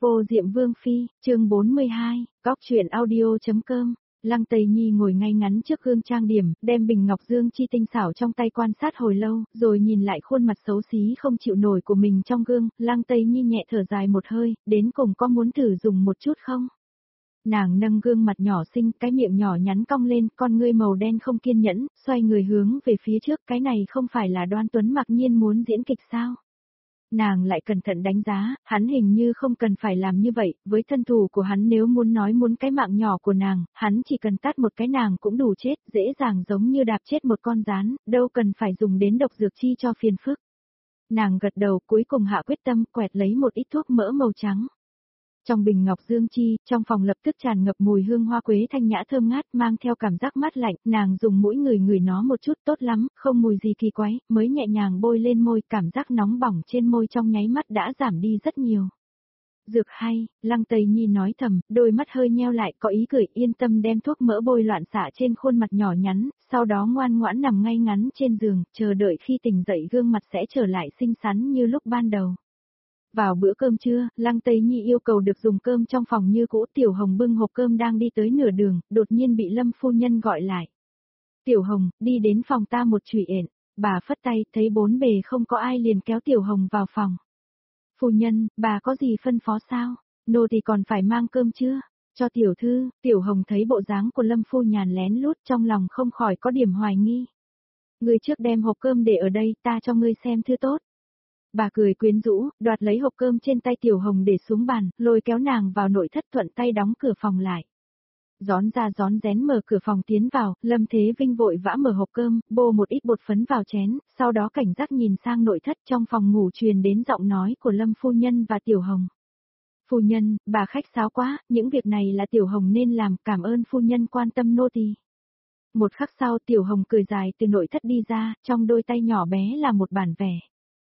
Vô Diệm Vương Phi, chương 42, góc truyện audio.com. Lăng Tây Nhi ngồi ngay ngắn trước gương trang điểm, đem bình ngọc dương chi tinh xảo trong tay quan sát hồi lâu, rồi nhìn lại khuôn mặt xấu xí không chịu nổi của mình trong gương, Lăng Tây Nhi nhẹ thở dài một hơi, đến cùng có muốn thử dùng một chút không? Nàng nâng gương mặt nhỏ xinh, cái miệng nhỏ nhắn cong lên, con ngươi màu đen không kiên nhẫn, xoay người hướng về phía trước, cái này không phải là Đoan Tuấn mặc nhiên muốn diễn kịch sao? Nàng lại cẩn thận đánh giá, hắn hình như không cần phải làm như vậy, với thân thủ của hắn nếu muốn nói muốn cái mạng nhỏ của nàng, hắn chỉ cần tát một cái nàng cũng đủ chết, dễ dàng giống như đạp chết một con gián, đâu cần phải dùng đến độc dược chi cho phiền phức. Nàng gật đầu cuối cùng hạ quyết tâm quẹt lấy một ít thuốc mỡ màu trắng. Trong bình ngọc dương chi, trong phòng lập tức tràn ngập mùi hương hoa quế thanh nhã thơm ngát mang theo cảm giác mát lạnh, nàng dùng mũi ngửi nó một chút tốt lắm, không mùi gì kỳ quái, mới nhẹ nhàng bôi lên môi, cảm giác nóng bỏng trên môi trong nháy mắt đã giảm đi rất nhiều. Dược hay, Lăng Tây Nhi nói thầm, đôi mắt hơi nheo lại có ý cười yên tâm đem thuốc mỡ bôi loạn xạ trên khuôn mặt nhỏ nhắn, sau đó ngoan ngoãn nằm ngay ngắn trên giường, chờ đợi khi tỉnh dậy gương mặt sẽ trở lại xinh xắn như lúc ban đầu. Vào bữa cơm trưa, Lăng Tây Nhi yêu cầu được dùng cơm trong phòng như cũ, Tiểu Hồng bưng hộp cơm đang đi tới nửa đường, đột nhiên bị Lâm phu nhân gọi lại. Tiểu Hồng, đi đến phòng ta một chùy ện, bà phất tay, thấy bốn bề không có ai liền kéo Tiểu Hồng vào phòng. Phu nhân, bà có gì phân phó sao? Nô thì còn phải mang cơm chưa? Cho tiểu thư, Tiểu Hồng thấy bộ dáng của Lâm phu nhàn lén lút trong lòng không khỏi có điểm hoài nghi. Người trước đem hộp cơm để ở đây, ta cho ngươi xem thư tốt. Bà cười quyến rũ, đoạt lấy hộp cơm trên tay Tiểu Hồng để xuống bàn, lôi kéo nàng vào nội thất thuận tay đóng cửa phòng lại. Rón ra rón rén mở cửa phòng tiến vào, Lâm Thế Vinh vội vã mở hộp cơm, bô một ít bột phấn vào chén, sau đó cảnh giác nhìn sang nội thất trong phòng ngủ truyền đến giọng nói của Lâm phu nhân và Tiểu Hồng. Phu nhân, bà khách sáo quá, những việc này là Tiểu Hồng nên làm, cảm ơn phu nhân quan tâm nô tỳ. Một khắc sau Tiểu Hồng cười dài từ nội thất đi ra, trong đôi tay nhỏ bé là một bản vẽ.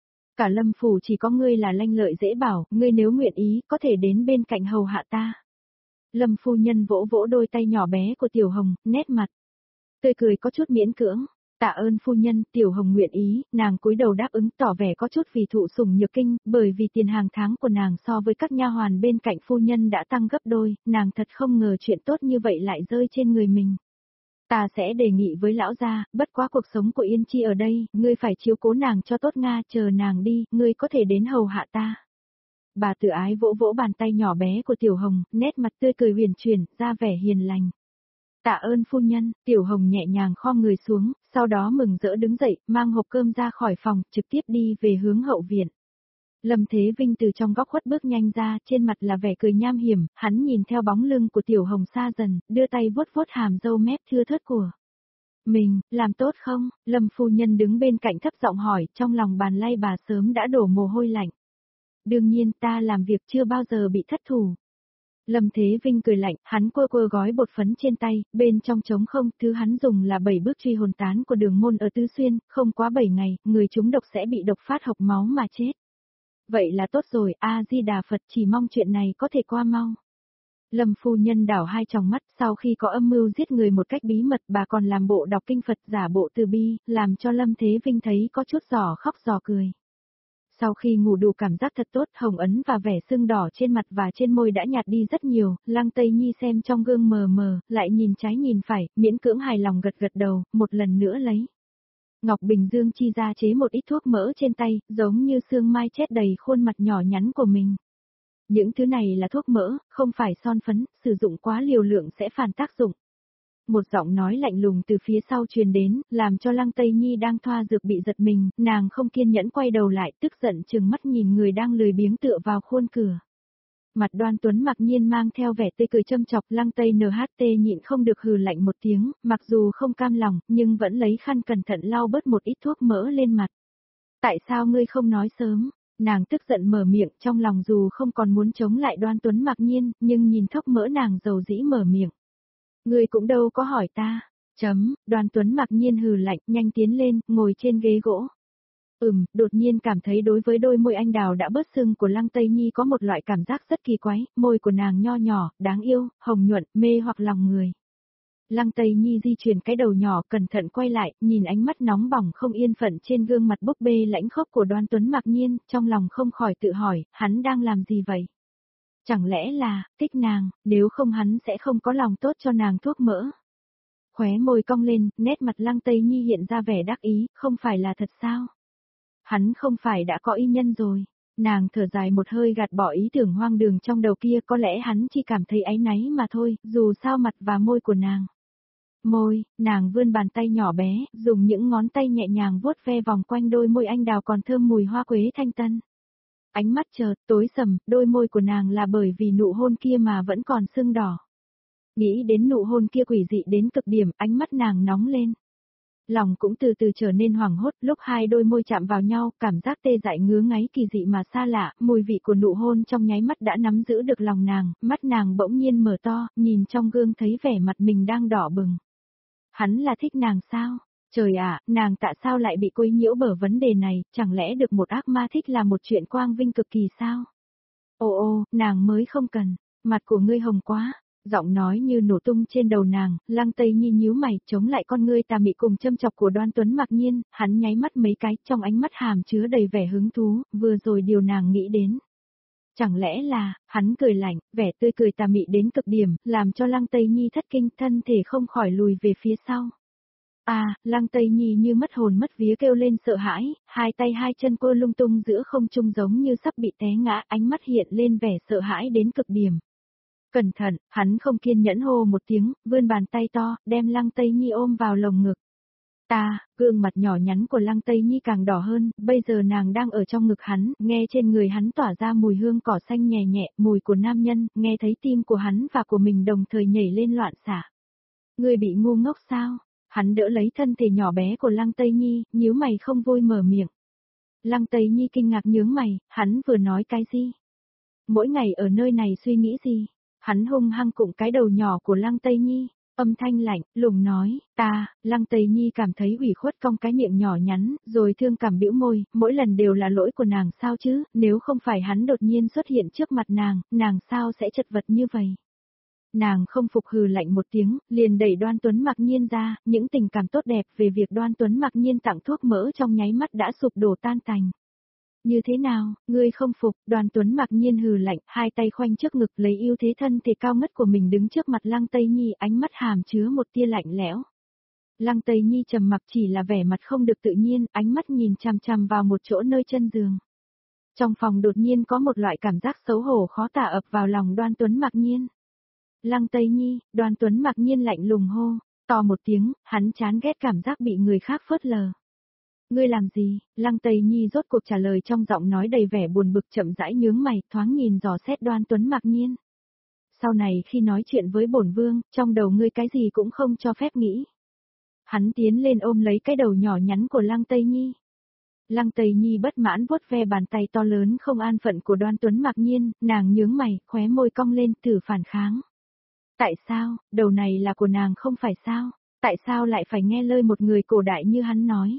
Cả Lâm phủ chỉ có ngươi là lanh lợi dễ bảo, ngươi nếu nguyện ý, có thể đến bên cạnh hầu hạ ta. Lâm phu nhân vỗ vỗ đôi tay nhỏ bé của Tiểu Hồng, nét mặt tươi cười có chút miễn cưỡng. Tạ ơn phu nhân, Tiểu Hồng nguyện ý, nàng cúi đầu đáp ứng tỏ vẻ có chút vì thụ sủng nhược kinh, bởi vì tiền hàng tháng của nàng so với các nha hoàn bên cạnh phu nhân đã tăng gấp đôi, nàng thật không ngờ chuyện tốt như vậy lại rơi trên người mình. Ta sẽ đề nghị với lão gia, bất quá cuộc sống của Yên Chi ở đây, ngươi phải chiếu cố nàng cho tốt Nga, chờ nàng đi, ngươi có thể đến hầu hạ ta. Bà tự ái vỗ vỗ bàn tay nhỏ bé của Tiểu Hồng, nét mặt tươi cười huyền chuyển, ra vẻ hiền lành. Tạ ơn phu nhân, Tiểu Hồng nhẹ nhàng khom người xuống, sau đó mừng rỡ đứng dậy, mang hộp cơm ra khỏi phòng, trực tiếp đi về hướng hậu viện. Lâm Thế Vinh từ trong góc khuất bước nhanh ra, trên mặt là vẻ cười nham hiểm, hắn nhìn theo bóng lưng của Tiểu Hồng xa dần, đưa tay vuốt vuốt hàm râu mép thưa thớt của mình, làm tốt không? Lâm phu nhân đứng bên cạnh thấp giọng hỏi, trong lòng bàn lay bà sớm đã đổ mồ hôi lạnh. Đương nhiên ta làm việc chưa bao giờ bị thất thủ. Lâm Thế Vinh cười lạnh, hắn quơ quơ gói bột phấn trên tay, bên trong trống không, thứ hắn dùng là 7 bước truy hồn tán của Đường môn ở Tứ Xuyên, không quá 7 ngày, người trúng độc sẽ bị độc phát hộc máu mà chết. Vậy là tốt rồi, A-di-đà Phật, chỉ mong chuyện này có thể qua mau. Lâm phu nhân đảo hai tròng mắt, sau khi có âm mưu giết người một cách bí mật, bà còn làm bộ đọc kinh Phật giả bộ từ bi, làm cho Lâm Thế Vinh thấy có chút giò khóc giò cười. Sau khi ngủ đủ cảm giác thật tốt, hồng ấn và vẻ sưng đỏ trên mặt và trên môi đã nhạt đi rất nhiều, Lăng Tây Nhi xem trong gương mờ mờ, lại nhìn trái nhìn phải, miễn cưỡng hài lòng gật gật đầu, một lần nữa lấy Ngọc Bình Dương chi ra chế một ít thuốc mỡ trên tay, giống như sương mai chết đầy khuôn mặt nhỏ nhắn của mình. Những thứ này là thuốc mỡ, không phải son phấn, sử dụng quá liều lượng sẽ phản tác dụng. Một giọng nói lạnh lùng từ phía sau truyền đến, làm cho Lăng Tây Nhi đang thoa dược bị giật mình, nàng không kiên nhẫn quay đầu lại, tức giận trừng mắt nhìn người đang lười biếng tựa vào khuôn cửa. Mặt Đoan Tuấn mặc nhiên mang theo vẻ tươi cười châm chọc, Lăng Tây NHT nhịn không được hừ lạnh một tiếng, mặc dù không cam lòng, nhưng vẫn lấy khăn cẩn thận lau bớt một ít thuốc mỡ lên mặt. Tại sao ngươi không nói sớm? Nàng tức giận mở miệng, trong lòng dù không còn muốn chống lại Đoan Tuấn mặc nhiên, nhưng nhìn thốc mỡ nàng dầu dĩ mở miệng. Ngươi cũng đâu có hỏi ta. Đoan Tuấn mặc nhiên hừ lạnh, nhanh tiến lên, ngồi trên ghế gỗ. Đột nhiên cảm thấy đối với đôi môi anh đào đã bớt sưng của Lăng Tây Nhi có một loại cảm giác rất kỳ quái, môi của nàng nho nhỏ, đáng yêu, hồng nhuận, mê hoặc lòng người. Lăng Tây Nhi di chuyển cái đầu nhỏ cẩn thận quay lại, nhìn ánh mắt nóng bỏng không yên phận trên gương mặt búp bê lãnh khốc của Đoan Tuấn mặc nhiên, trong lòng không khỏi tự hỏi, hắn đang làm gì vậy? Chẳng lẽ là, thích nàng, nếu không hắn sẽ không có lòng tốt cho nàng thuốc mỡ. Khóe môi cong lên, nét mặt Lăng Tây Nhi hiện ra vẻ đắc ý, không phải là thật sao? Hắn không phải đã có y nhân rồi. Nàng thở dài một hơi gạt bỏ ý tưởng hoang đường trong đầu kia, có lẽ hắn chỉ cảm thấy áy náy mà thôi, dù sao mặt và môi của nàng. Môi, nàng vươn bàn tay nhỏ bé, dùng những ngón tay nhẹ nhàng vuốt ve vòng quanh đôi môi anh đào còn thơm mùi hoa quế thanh tân. Ánh mắt chợt tối sầm, đôi môi của nàng là bởi vì nụ hôn kia mà vẫn còn sưng đỏ. Nghĩ đến nụ hôn kia quỷ dị đến cực điểm, ánh mắt nàng nóng lên. Lòng cũng từ từ trở nên hoảng hốt, lúc hai đôi môi chạm vào nhau, cảm giác tê dại ngứa ngáy kỳ dị mà xa lạ, mùi vị của nụ hôn trong nháy mắt đã nắm giữ được lòng nàng, mắt nàng bỗng nhiên mở to, nhìn trong gương thấy vẻ mặt mình đang đỏ bừng. Hắn là thích nàng sao? Trời ạ, nàng tại sao lại bị quấy nhiễu bởi vấn đề này, chẳng lẽ được một ác ma thích là một chuyện quang vinh cực kỳ sao? Ô, nàng mới không cần, mặt của ngươi hồng quá. Giọng nói như nổ tung trên đầu nàng, Lăng Tây Nhi nhíu mày, chống lại con ngươi tà mị cùng châm chọc của Đoan Tuấn Mặc Nhiên, hắn nháy mắt mấy cái, trong ánh mắt hàm chứa đầy vẻ hứng thú, vừa rồi điều nàng nghĩ đến. Chẳng lẽ là, hắn cười lạnh, vẻ tươi cười tà mị đến cực điểm, làm cho Lăng Tây Nhi thất kinh, thân thể không khỏi lùi về phía sau. Lăng Tây Nhi như mất hồn mất vía kêu lên sợ hãi, hai tay hai chân cô lung tung giữa không trung giống như sắp bị té ngã, ánh mắt hiện lên vẻ sợ hãi đến cực điểm. Cẩn thận, hắn không kiên nhẫn hô một tiếng, vươn bàn tay to, đem Lăng Tây Nhi ôm vào lồng ngực. Gương mặt nhỏ nhắn của Lăng Tây Nhi càng đỏ hơn, bây giờ nàng đang ở trong ngực hắn, nghe trên người hắn tỏa ra mùi hương cỏ xanh nhẹ nhẹ, mùi của nam nhân, nghe thấy tim của hắn và của mình đồng thời nhảy lên loạn xạ. Ngươi bị ngu ngốc sao? Hắn đỡ lấy thân thể nhỏ bé của Lăng Tây Nhi, nhíu mày không vui mở miệng. Lăng Tây Nhi kinh ngạc nhướng mày, hắn vừa nói cái gì? Mỗi ngày ở nơi này suy nghĩ gì? Hắn hung hăng cụng cái đầu nhỏ của Lăng Tây Nhi, âm thanh lạnh, lùng nói, Lăng Tây Nhi cảm thấy ủy khuất cong cái miệng nhỏ nhắn, rồi thương cảm bĩu môi, mỗi lần đều là lỗi của nàng sao chứ, nếu không phải hắn đột nhiên xuất hiện trước mặt nàng sao sẽ chật vật như vậy. Nàng không phục hừ lạnh một tiếng, liền đẩy Đoan Tuấn Mặc Nhiên ra, những tình cảm tốt đẹp về việc Đoan Tuấn Mặc Nhiên tặng thuốc mỡ trong nháy mắt đã sụp đổ tan tành. Như thế nào, ngươi không phục? Đoan Tuấn Mặc Nhiên hừ lạnh, hai tay khoanh trước ngực lấy ưu thế thân thể cao ngất của mình đứng trước mặt Lăng Tây Nhi, ánh mắt hàm chứa một tia lạnh lẽo. Lăng Tây Nhi trầm mặc chỉ là vẻ mặt không được tự nhiên, ánh mắt nhìn chằm chằm vào một chỗ nơi chân giường. Trong phòng đột nhiên có một loại cảm giác xấu hổ khó tả ập vào lòng Đoan Tuấn Mặc Nhiên. Lăng Tây Nhi, Đoan Tuấn Mặc Nhiên lạnh lùng hô, to một tiếng, hắn chán ghét cảm giác bị người khác phớt lờ. Ngươi làm gì? Lăng Tây Nhi rốt cuộc trả lời trong giọng nói đầy vẻ buồn bực, chậm rãi nhướng mày, thoáng nhìn dò xét Đoan Tuấn Mặc Nhiên. Sau này khi nói chuyện với bổn vương, trong đầu ngươi cái gì cũng không cho phép nghĩ. Hắn tiến lên ôm lấy cái đầu nhỏ nhắn của Lăng Tây Nhi. Lăng Tây Nhi bất mãn vuốt ve bàn tay to lớn không an phận của Đoan Tuấn Mặc Nhiên, nàng nhướng mày, khóe môi cong lên, thử phản kháng. Tại sao, đầu này là của nàng không phải sao? Tại sao lại phải nghe lời một người cổ đại như hắn nói?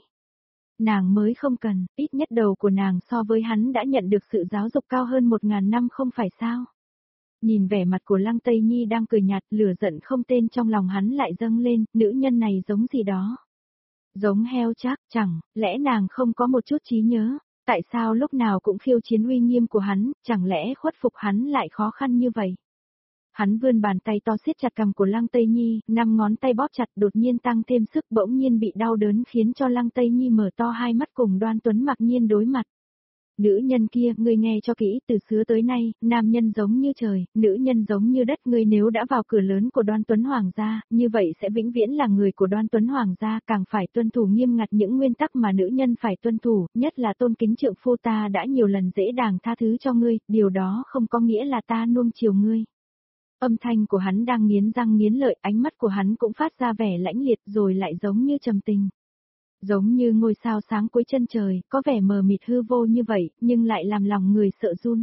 Nàng mới không cần, ít nhất đầu của nàng so với hắn đã nhận được sự giáo dục cao hơn 1000 năm không phải sao? Nhìn vẻ mặt của Lăng Tây Nhi đang cười nhạt, lửa giận không tên trong lòng hắn lại dâng lên, nữ nhân này giống gì đó. Giống heo chắc, chẳng lẽ nàng không có một chút trí nhớ, tại sao lúc nào cũng khiêu chiến uy nghiêm của hắn, chẳng lẽ khuất phục hắn lại khó khăn như vậy? Hắn vươn bàn tay to siết chặt cằm của Lăng Tây Nhi, 5 ngón tay bóp chặt đột nhiên tăng thêm sức, bỗng nhiên bị đau đớn khiến cho Lăng Tây Nhi mở to hai mắt cùng Đoan Tuấn Mặc Nhiên đối mặt. Nữ nhân kia, ngươi nghe cho kỹ, từ xưa tới nay, nam nhân giống như trời, nữ nhân giống như đất, ngươi nếu đã vào cửa lớn của Đoan Tuấn Hoàng gia, như vậy sẽ vĩnh viễn là người của Đoan Tuấn Hoàng gia, càng phải tuân thủ nghiêm ngặt những nguyên tắc mà nữ nhân phải tuân thủ, nhất là tôn kính trượng phu. Ta đã nhiều lần dễ dàng tha thứ cho ngươi, điều đó không có nghĩa là ta nuông chiều ngươi. Âm thanh của hắn đang nghiến răng nghiến lợi, ánh mắt của hắn cũng phát ra vẻ lãnh liệt rồi lại giống như trầm tình. Giống như ngôi sao sáng cuối chân trời, có vẻ mờ mịt hư vô như vậy, nhưng lại làm lòng người sợ run.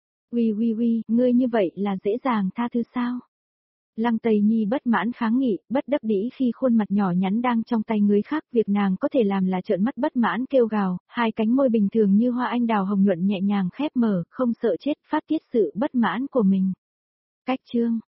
Uy, ngươi như vậy là dễ dàng tha thứ sao? Lăng Tây Nhi bất mãn kháng nghị, bất đắc dĩ khi khuôn mặt nhỏ nhắn đang trong tay người khác, việc nàng có thể làm là trợn mắt bất mãn kêu gào, hai cánh môi bình thường như hoa anh đào hồng nhuận nhẹ nhàng khép mở, không sợ chết, phát tiết sự bất mãn của mình. Cách chương